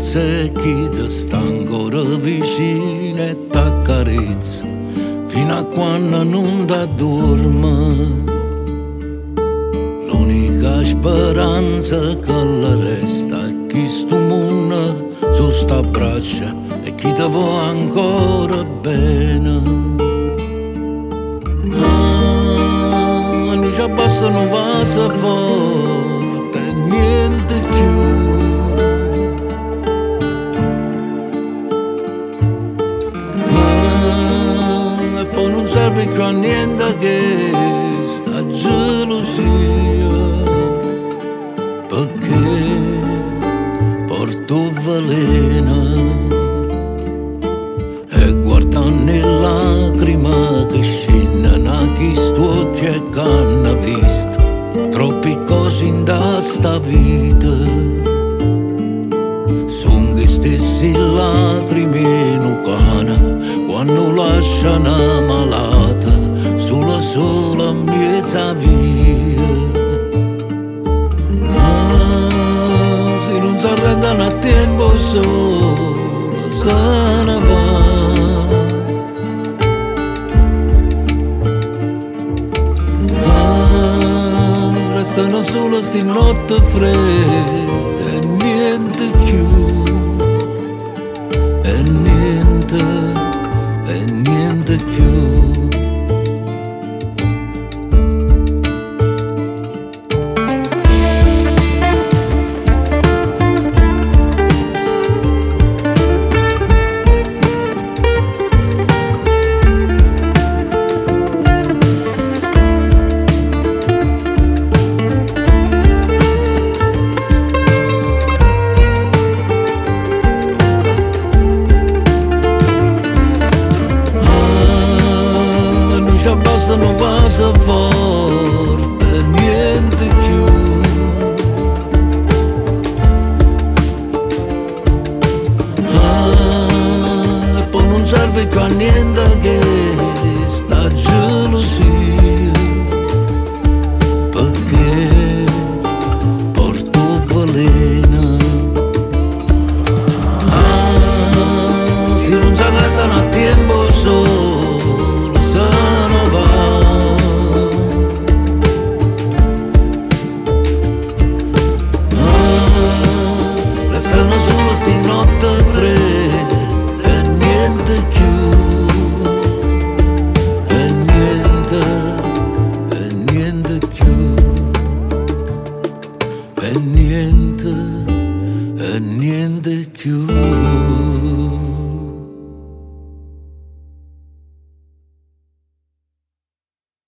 c'è chi ti sta ancora vicino e t'accarezza fino a quando non t'addorma. L'unica speranza che la resta è chi sto mondo su sta braccia e chi ti vuole ancora bene. Non ci basta un vaso forte e niente più. E poi non serve più a niente che sta gelosia, perché porto veleno. E guardando le lacrime che scendono a chi sto che hanno visto troppi cose in sta vita. Son che stessi lacrime in cana quando lasciano malata sulla sola mezza via. Se non si arrendono a tempo solo se ne va. Restano solo sti notte fredde e niente più, e niente più. Basta un vaso forte e niente più. E poi non serve più a niente che sta gelosia, perché porto veleno. Se non si arrendono a tempo solo se ne va. Restano solo sti notte fredde e niente più, e niente più, e niente più.